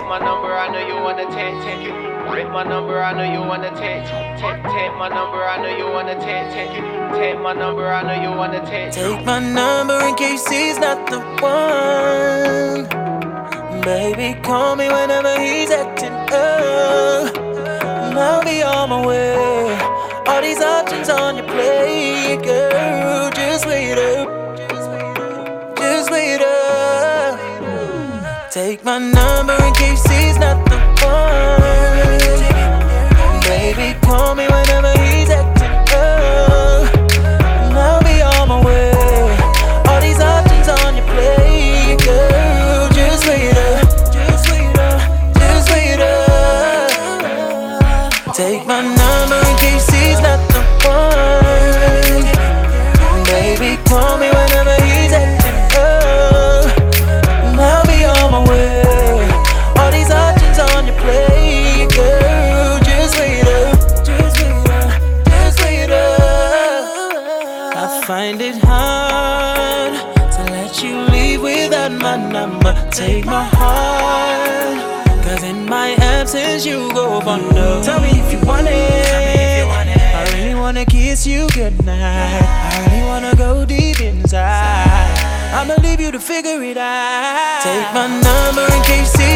my number, I know you wanna take it. Take my number, I know you wanna take my number, I know you wanna take it. Take my number, I know you wanna take. Take my number in case he's not the one. Baby, call me whenever he's acting up, and I'll be on my way. All these options on your plate, girl, just wait up. Just wait up. Take my number in case he's not the one. Baby, call me whenever he's acting up, and I'll be on my way. All these options on your plate, girl, just wait up. Just wait up. Just wait up. Take my number in case he's not the one. Baby, call me whenever he's acting up, and I'll be on my way. All these options on your plate, girl, just wait up. Just wait up. Just wait up. I find it hard to let you leave without my number. Take my heart, cause in my absence you go under. Tell me if you want it. I really wanna kiss you goodnight. I really wanna go deep inside. I'ma leave you to figure it out. Take my number in case